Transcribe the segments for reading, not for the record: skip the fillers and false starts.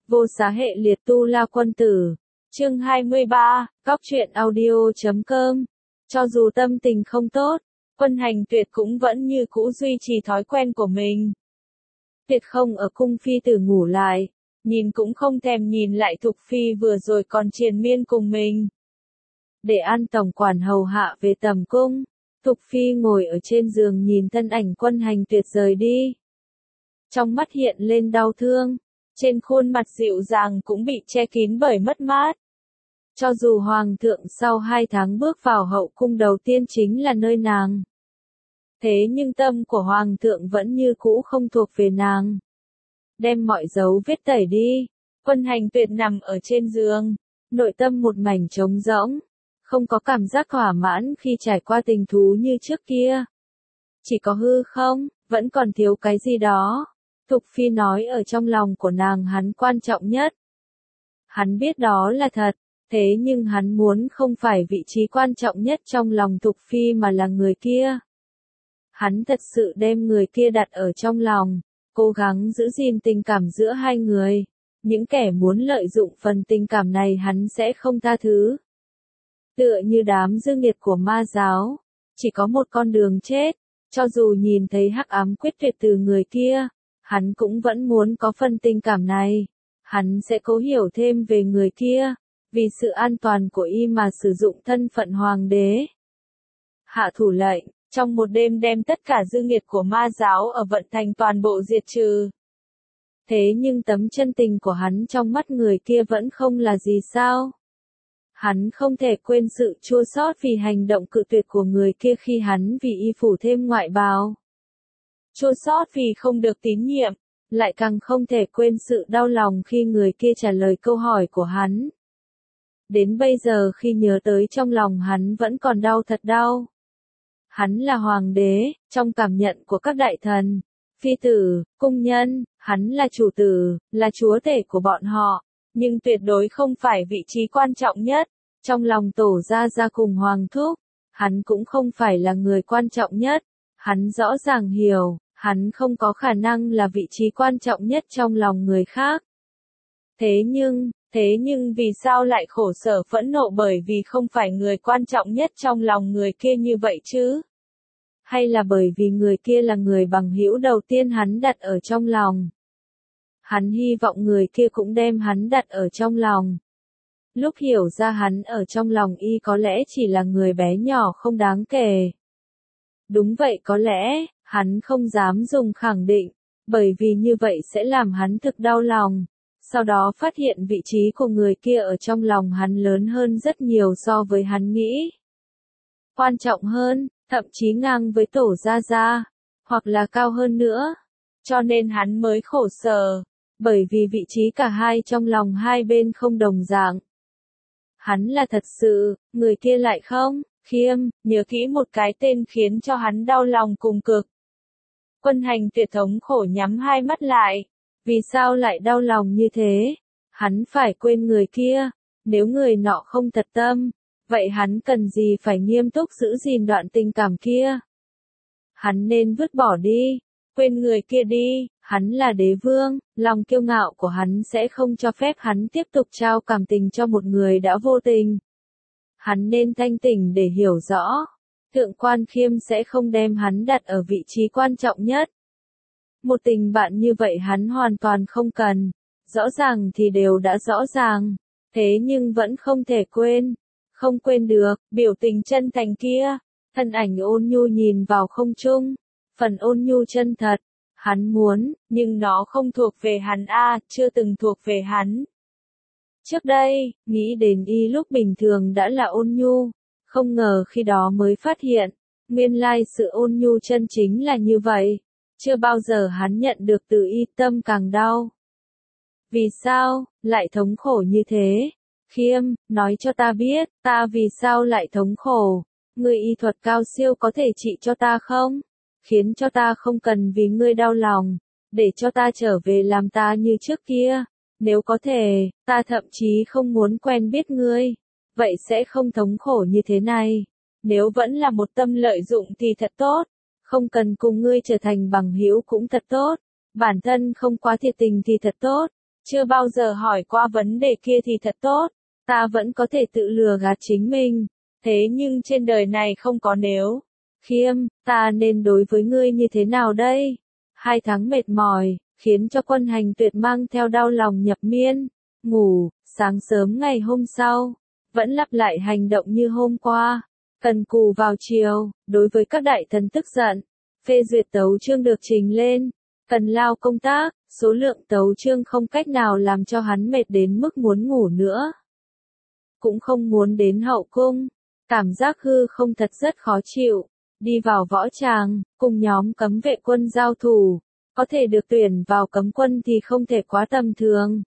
Vô Xá Hệ Liệt Tu La Quân Tử. Chương 23, Góc truyện audio.com. Cho dù tâm tình không tốt, Quân Hành Tuyệt cũng vẫn như cũ duy trì thói quen của mình. Tuyệt không ở cung phi tử ngủ lại, nhìn cũng không thèm nhìn lại Thục Phi vừa rồi còn triền miên cùng mình. Để an tổng quản hầu hạ về tầm cung, Thục Phi ngồi ở trên giường nhìn thân ảnh Quân Hành Tuyệt rời đi. Trong mắt hiện lên đau thương, trên khuôn mặt dịu dàng cũng bị che kín bởi mất mát. Cho dù Hoàng thượng sau 2 tháng bước vào hậu cung đầu tiên chính là nơi nàng. Thế nhưng tâm của Hoàng thượng vẫn như cũ không thuộc về nàng. Đem mọi dấu vết tẩy đi, Quân Hành Tuyệt nằm ở trên giường, nội tâm một mảnh trống rỗng, không có cảm giác thỏa mãn khi trải qua tình thú như trước kia. Chỉ có hư không, vẫn còn thiếu cái gì đó. Thục Phi nói ở trong lòng của nàng hắn quan trọng nhất. Hắn biết đó là thật, thế nhưng hắn muốn không phải vị trí quan trọng nhất trong lòng Thục Phi mà là người kia. Hắn thật sự đem người kia đặt ở trong lòng, cố gắng giữ gìn tình cảm giữa hai người. Những kẻ muốn lợi dụng phần tình cảm này hắn sẽ không tha thứ. Tựa như đám dư nghiệt của ma giáo, chỉ có một con đường chết, cho dù nhìn thấy hắc ám quyết tuyệt từ người kia, hắn cũng vẫn muốn có phần tình cảm này. Hắn sẽ cố hiểu thêm về người kia, vì sự an toàn của y mà sử dụng thân phận hoàng đế. Hạ thủ lệnh, trong một đêm đem tất cả dư nghiệt của ma giáo ở Vận Thành toàn bộ diệt trừ. Thế nhưng tấm chân tình của hắn trong mắt người kia vẫn không là gì sao? Hắn không thể quên sự chua xót vì hành động cự tuyệt của người kia khi hắn vì y phủ thêm ngoại bào. Chua xót vì không được tín nhiệm, lại càng không thể quên sự đau lòng khi người kia trả lời câu hỏi của hắn. Đến bây giờ khi nhớ tới trong lòng hắn vẫn còn đau thật đau. Hắn là hoàng đế, trong cảm nhận của các đại thần, phi tử, cung nhân, hắn là chủ tử, là chúa tể của bọn họ, nhưng tuyệt đối không phải vị trí quan trọng nhất. Trong lòng Tổ Gia Gia cùng Hoàng Thúc, hắn cũng không phải là người quan trọng nhất. Hắn rõ ràng hiểu, hắn không có khả năng là vị trí quan trọng nhất trong lòng người khác. Thế nhưng vì sao lại khổ sở phẫn nộ bởi vì không phải người quan trọng nhất trong lòng người kia như vậy chứ? Hay là bởi vì người kia là người bằng hữu đầu tiên hắn đặt ở trong lòng? Hắn hy vọng người kia cũng đem hắn đặt ở trong lòng. Lúc hiểu ra hắn ở trong lòng y có lẽ chỉ là người bé nhỏ không đáng kể. Đúng vậy, có lẽ, hắn không dám dùng khẳng định, bởi vì như vậy sẽ làm hắn thực đau lòng. Sau đó phát hiện vị trí của người kia ở trong lòng hắn lớn hơn rất nhiều so với hắn nghĩ. Quan trọng hơn, thậm chí ngang với Tổ Gia Gia, hoặc là cao hơn nữa. Cho nên hắn mới khổ sở, bởi vì vị trí cả hai trong lòng hai bên không đồng dạng. Hắn là thật sự, người kia lại không. Khiêm, nhớ kỹ một cái tên khiến cho hắn đau lòng cùng cực. Quân Hành Tuyệt thống khổ nhắm hai mắt lại. Vì sao lại đau lòng như thế? Hắn phải quên người kia. Nếu người nọ không thật tâm, vậy hắn cần gì phải nghiêm túc giữ gìn đoạn tình cảm kia? Hắn nên vứt bỏ đi, quên người kia đi. Hắn là đế vương, lòng kiêu ngạo của hắn sẽ không cho phép hắn tiếp tục trao cảm tình cho một người đã vô tình. Hắn nên thanh tỉnh để hiểu rõ, Thượng quan Khiêm sẽ không đem hắn đặt ở vị trí quan trọng nhất. Một tình bạn như vậy hắn hoàn toàn không cần, rõ ràng thì đều đã rõ ràng, thế nhưng vẫn không thể quên, không quên được, biểu tình chân thành kia, thân ảnh ôn nhu nhìn vào không trung, phần ôn nhu chân thật, hắn muốn, nhưng nó không thuộc về hắn chưa từng thuộc về hắn. Trước đây, nghĩ đến y lúc bình thường đã là ôn nhu, không ngờ khi đó mới phát hiện, nguyên lai sự ôn nhu chân chính là như vậy, chưa bao giờ hắn nhận được từ y, tâm càng đau. Vì sao, lại thống khổ như thế? Khiêm, nói cho ta biết, ta vì sao lại thống khổ? Người y thuật cao siêu có thể trị cho ta không? Khiến cho ta không cần vì ngươi đau lòng, để cho ta trở về làm ta như trước kia. Nếu có thể, ta thậm chí không muốn quen biết ngươi, vậy sẽ không thống khổ như thế này. Nếu vẫn là một tâm lợi dụng thì thật tốt, không cần cùng ngươi trở thành bằng hữu cũng thật tốt, bản thân không quá thiệt tình thì thật tốt, chưa bao giờ hỏi qua vấn đề kia thì thật tốt, ta vẫn có thể tự lừa gạt chính mình. Thế nhưng trên đời này không có nếu. Khiêm, ta nên đối với ngươi như thế nào đây? 2 tháng mệt mỏi, khiến cho Quân Hành Tuyệt mang theo đau lòng nhập miên, ngủ, sáng sớm ngày hôm sau, vẫn lặp lại hành động như hôm qua. Cần cù vào chiều, đối với các đại thần tức giận, phê duyệt tấu chương được trình lên. Cần lao công tác, số lượng tấu chương không cách nào làm cho hắn mệt đến mức muốn ngủ nữa. Cũng không muốn đến hậu cung, cảm giác hư không thật rất khó chịu. Đi vào võ tràng, cùng nhóm cấm vệ quân giao thủ, có thể được tuyển vào cấm quân thì không thể quá tầm thường.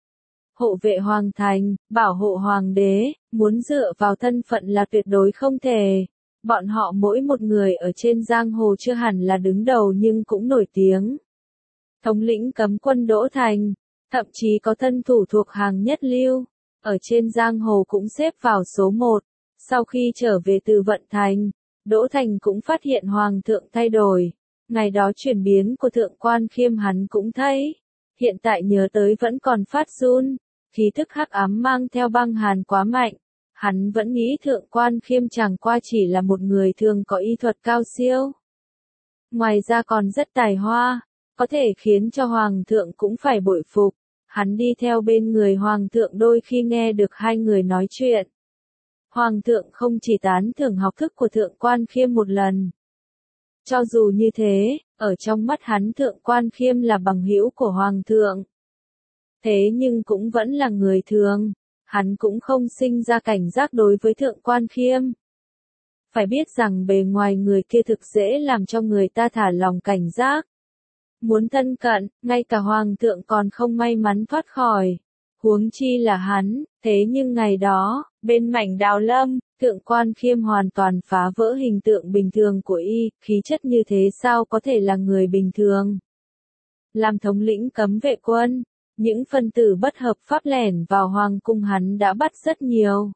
Hộ vệ hoàng thành, bảo hộ hoàng đế, muốn dựa vào thân phận là tuyệt đối không thể. Bọn họ mỗi một người ở trên giang hồ chưa hẳn là đứng đầu nhưng cũng nổi tiếng. Thống lĩnh cấm quân Đỗ Thành, thậm chí có thân thủ thuộc hàng nhất lưu, ở trên giang hồ cũng xếp vào số 1. Sau khi trở về từ Vận Thành, Đỗ Thành cũng phát hiện hoàng thượng thay đổi. Ngày đó chuyển biến của thượng quan Khiêm hắn cũng thấy. Hiện tại nhớ tới vẫn còn phát run, khí thức hắc ám mang theo băng hàn quá mạnh. Hắn vẫn nghĩ thượng quan Khiêm chẳng qua chỉ là một người thường có y thuật cao siêu. Ngoài ra còn rất tài hoa, có thể khiến cho hoàng thượng cũng phải bội phục. Hắn đi theo bên người hoàng thượng đôi khi nghe được hai người nói chuyện. Hoàng thượng không chỉ tán thưởng học thức của thượng quan Khiêm một lần. Cho dù như thế, ở trong mắt hắn thượng quan Khiêm là bằng hữu của hoàng thượng. Thế nhưng cũng vẫn là người thường, hắn cũng không sinh ra cảnh giác đối với thượng quan Khiêm. Phải biết rằng bề ngoài người kia thực dễ làm cho người ta thả lòng cảnh giác. Muốn thân cận, ngay cả hoàng thượng còn không may mắn thoát khỏi. Huống chi là hắn, thế nhưng ngày đó, bên mảnh Đào Lâm, thượng quan Khiêm hoàn toàn phá vỡ hình tượng bình thường của y, khí chất như thế sao có thể là người bình thường. Làm thống lĩnh cấm vệ quân, những phân tử bất hợp pháp lẻn vào hoàng cung hắn đã bắt rất nhiều.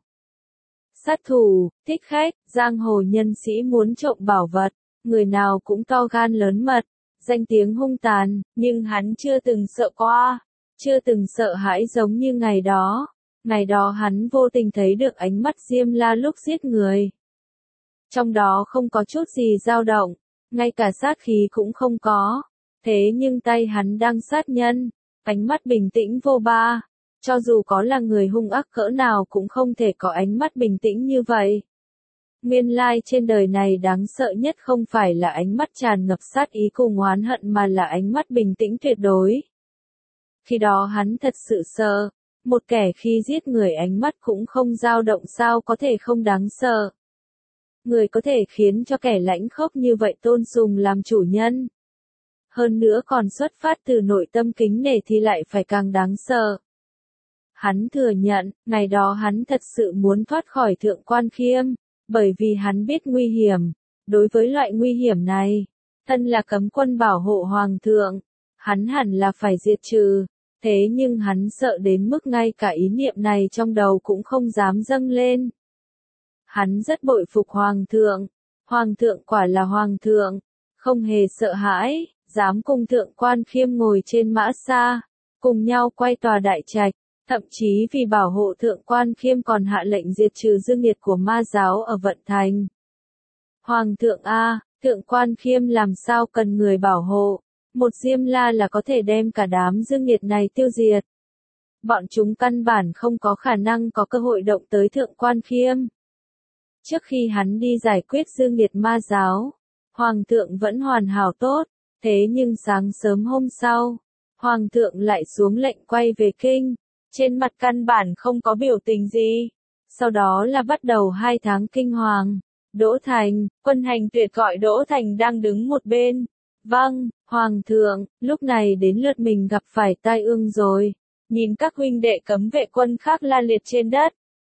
Sát thủ, thích khách, giang hồ nhân sĩ muốn trộm bảo vật, người nào cũng to gan lớn mật, danh tiếng hung tàn, nhưng hắn chưa từng sợ qua, chưa từng sợ hãi giống như ngày đó. Ngày đó hắn vô tình thấy được ánh mắt Diêm La lúc giết người. Trong đó không có chút gì dao động, ngay cả sát khí cũng không có. Thế nhưng tay hắn đang sát nhân, ánh mắt bình tĩnh vô ba. Cho dù có là người hung ác cỡ nào cũng không thể có ánh mắt bình tĩnh như vậy. Nguyên lai trên đời này đáng sợ nhất không phải là ánh mắt tràn ngập sát ý cùng oán hận mà là ánh mắt bình tĩnh tuyệt đối. Khi đó hắn thật sự sợ. Một kẻ khi giết người ánh mắt cũng không dao động sao có thể không đáng sợ. Người có thể khiến cho kẻ lãnh khốc như vậy tôn sùng làm chủ nhân. Hơn nữa còn xuất phát từ nội tâm kính nể thì lại phải càng đáng sợ. Hắn thừa nhận, ngày đó hắn thật sự muốn thoát khỏi thượng quan Khiêm, bởi vì hắn biết nguy hiểm. Đối với loại nguy hiểm này, thân là cấm quân bảo hộ hoàng thượng, hắn hẳn là phải diệt trừ. Thế nhưng hắn sợ đến mức ngay cả ý niệm này trong đầu cũng không dám dâng lên. Hắn rất bội phục hoàng thượng quả là hoàng thượng, không hề sợ hãi, dám cùng thượng quan Khiêm ngồi trên mã xa, cùng nhau quay tòa đại trạch, thậm chí vì bảo hộ thượng quan Khiêm còn hạ lệnh diệt trừ dương nghiệt của ma giáo ở Vận Thành. Hoàng thượng a, thượng quan Khiêm làm sao cần người bảo hộ? Một Diêm La là có thể đem cả đám dương nghiệt này tiêu diệt. Bọn chúng căn bản không có khả năng có cơ hội động tới thượng quan Khiêm. Trước khi hắn đi giải quyết dương nghiệt ma giáo, hoàng thượng vẫn hoàn hảo tốt, thế nhưng sáng sớm hôm sau, hoàng thượng lại xuống lệnh quay về kinh, trên mặt căn bản không có biểu tình gì. Sau đó là bắt đầu 2 tháng kinh hoàng. Đỗ Thành, Quân Hành Tuyệt gọi Đỗ Thành đang đứng một bên. Vâng, hoàng thượng, lúc này đến lượt mình gặp phải tai ương rồi. Nhìn các huynh đệ cấm vệ quân khác la liệt trên đất.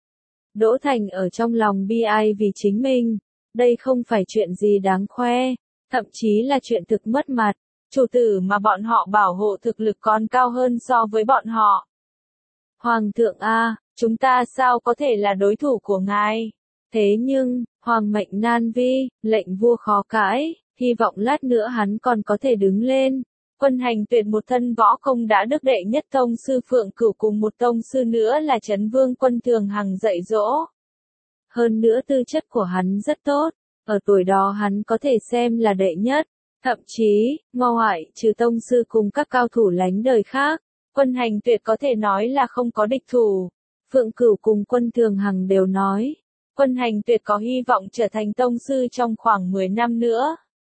Đỗ Thành ở trong lòng bi ai vì chính mình. Đây không phải chuyện gì đáng khoe, thậm chí là chuyện thực mất mặt. Chủ tử mà bọn họ bảo hộ thực lực còn cao hơn so với bọn họ. Hoàng thượng a, chúng ta sao có thể là đối thủ của ngài? Thế nhưng, hoàng mệnh nan vi, lệnh vua khó cãi, hy vọng lát nữa hắn còn có thể đứng lên. Quân Hành Tuyệt một thân võ công đã đức đệ nhất tông sư Phượng Cửu cùng một tông sư nữa là Trấn Vương Quân Thường Hằng dạy dỗ. Hơn nữa tư chất của hắn rất tốt, ở tuổi đó hắn có thể xem là đệ nhất, thậm chí, ngoại trừ tông sư cùng các cao thủ lánh đời khác, Quân Hành Tuyệt có thể nói là không có địch thủ. Phượng Cửu cùng Quân Thường Hằng đều nói, Quân Hành Tuyệt có hy vọng trở thành tông sư trong khoảng 10 năm nữa.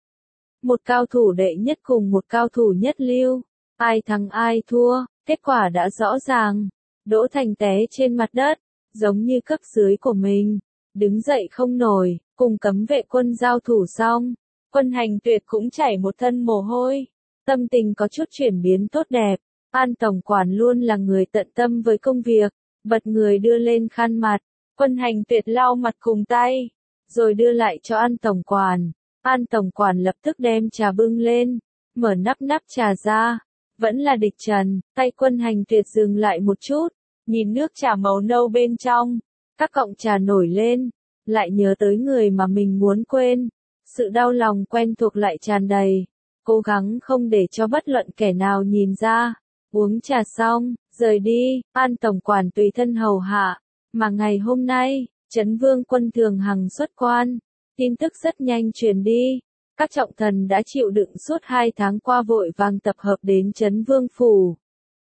Một cao thủ đệ nhất cùng một cao thủ nhất lưu, ai thắng ai thua, kết quả đã rõ ràng. Đỗ Thành té trên mặt đất, giống như cấp dưới của mình, đứng dậy không nổi, cùng cấm vệ quân giao thủ xong, Quân Hành Tuyệt cũng chảy một thân mồ hôi, tâm tình có chút chuyển biến tốt đẹp. An tổng quản luôn là người tận tâm với công việc, bật người đưa lên khăn mặt, Quân Hành Tuyệt lau mặt cùng tay, rồi đưa lại cho An tổng quản. An tổng quản lập tức đem trà bưng lên, mở nắp trà ra, vẫn là địch trần, tay Quân Hành Tuyệt dừng lại một chút, nhìn nước trà màu nâu bên trong, các cọng trà nổi lên, lại nhớ tới người mà mình muốn quên, sự đau lòng quen thuộc lại tràn đầy, cố gắng không để cho bất luận kẻ nào nhìn ra. Uống trà xong, rời đi, An tổng quản tùy thân hầu hạ, mà ngày hôm nay, Trấn Vương Quân Thường Hằng xuất quan, tin tức rất nhanh truyền đi, các trọng thần đã chịu đựng suốt 2 tháng qua vội vàng tập hợp đến Trấn Vương phủ.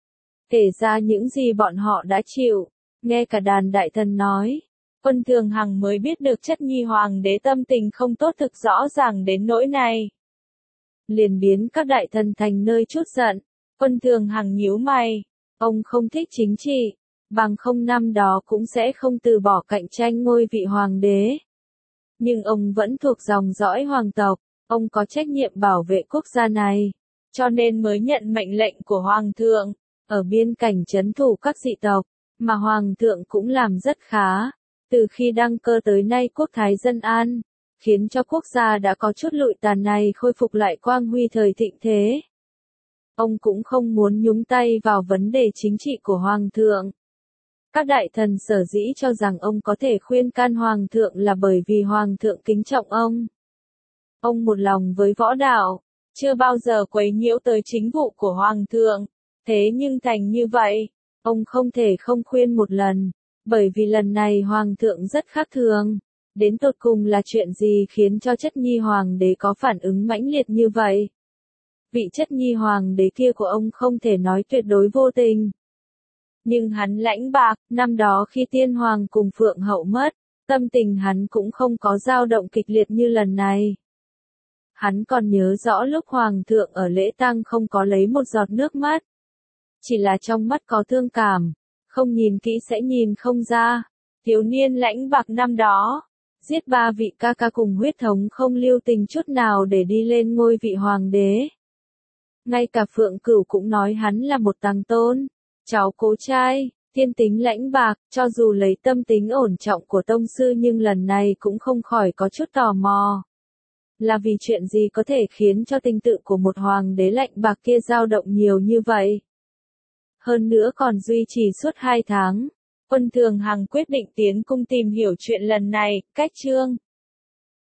Kể ra những gì bọn họ đã chịu, nghe cả đàn đại thần nói, Quân Thường Hằng mới biết được chất nhi hoàng đế tâm tình không tốt thực rõ ràng đến nỗi này. Liền biến các đại thần thành nơi chút giận. Quân Thường Hằng nhíu mày, ông không thích chính trị, bằng không năm đó cũng sẽ không từ bỏ cạnh tranh ngôi vị hoàng đế. Nhưng ông vẫn thuộc dòng dõi hoàng tộc, ông có trách nhiệm bảo vệ quốc gia này, cho nên mới nhận mệnh lệnh của hoàng thượng, ở biên cảnh trấn thủ các dị tộc, mà hoàng thượng cũng làm rất khá. Từ khi đăng cơ tới nay quốc thái dân an, khiến cho quốc gia đã có chút lụi tàn này khôi phục lại quang huy thời thịnh thế. Ông cũng không muốn nhúng tay vào vấn đề chính trị của Hoàng thượng. Các đại thần sở dĩ cho rằng ông có thể khuyên can Hoàng thượng là bởi vì Hoàng thượng kính trọng ông. Ông một lòng với võ đạo, chưa bao giờ quấy nhiễu tới chính vụ của Hoàng thượng. Thế nhưng thành như vậy, ông không thể không khuyên một lần, bởi vì lần này Hoàng thượng rất khác thường. Đến tột cùng là chuyện gì khiến cho chất nhi hoàng đế có phản ứng mãnh liệt như vậy? Vị chất nhi hoàng đế kia của ông không thể nói tuyệt đối vô tình. Nhưng hắn lãnh bạc, năm đó khi tiên hoàng cùng Phượng hậu mất, tâm tình hắn cũng không có dao động kịch liệt như lần này. Hắn còn nhớ rõ lúc hoàng thượng ở lễ tang không có lấy một giọt nước mắt. Chỉ là trong mắt có thương cảm, không nhìn kỹ sẽ nhìn không ra. Thiếu niên lãnh bạc năm đó, giết 3 vị ca ca cùng huyết thống không lưu tình chút nào để đi lên ngôi vị hoàng đế. Ngay cả Phượng Cửu cũng nói hắn là một tàng tôn, cháu cố trai, thiên tính lãnh bạc, cho dù lấy tâm tính ổn trọng của tông sư nhưng lần này cũng không khỏi có chút tò mò. Là vì chuyện gì có thể khiến cho tình tự của một hoàng đế lạnh bạc kia dao động nhiều như vậy? Hơn nữa còn duy trì suốt 2 tháng. Quân Thường Hằng quyết định tiến cung tìm hiểu chuyện lần này, cách chương.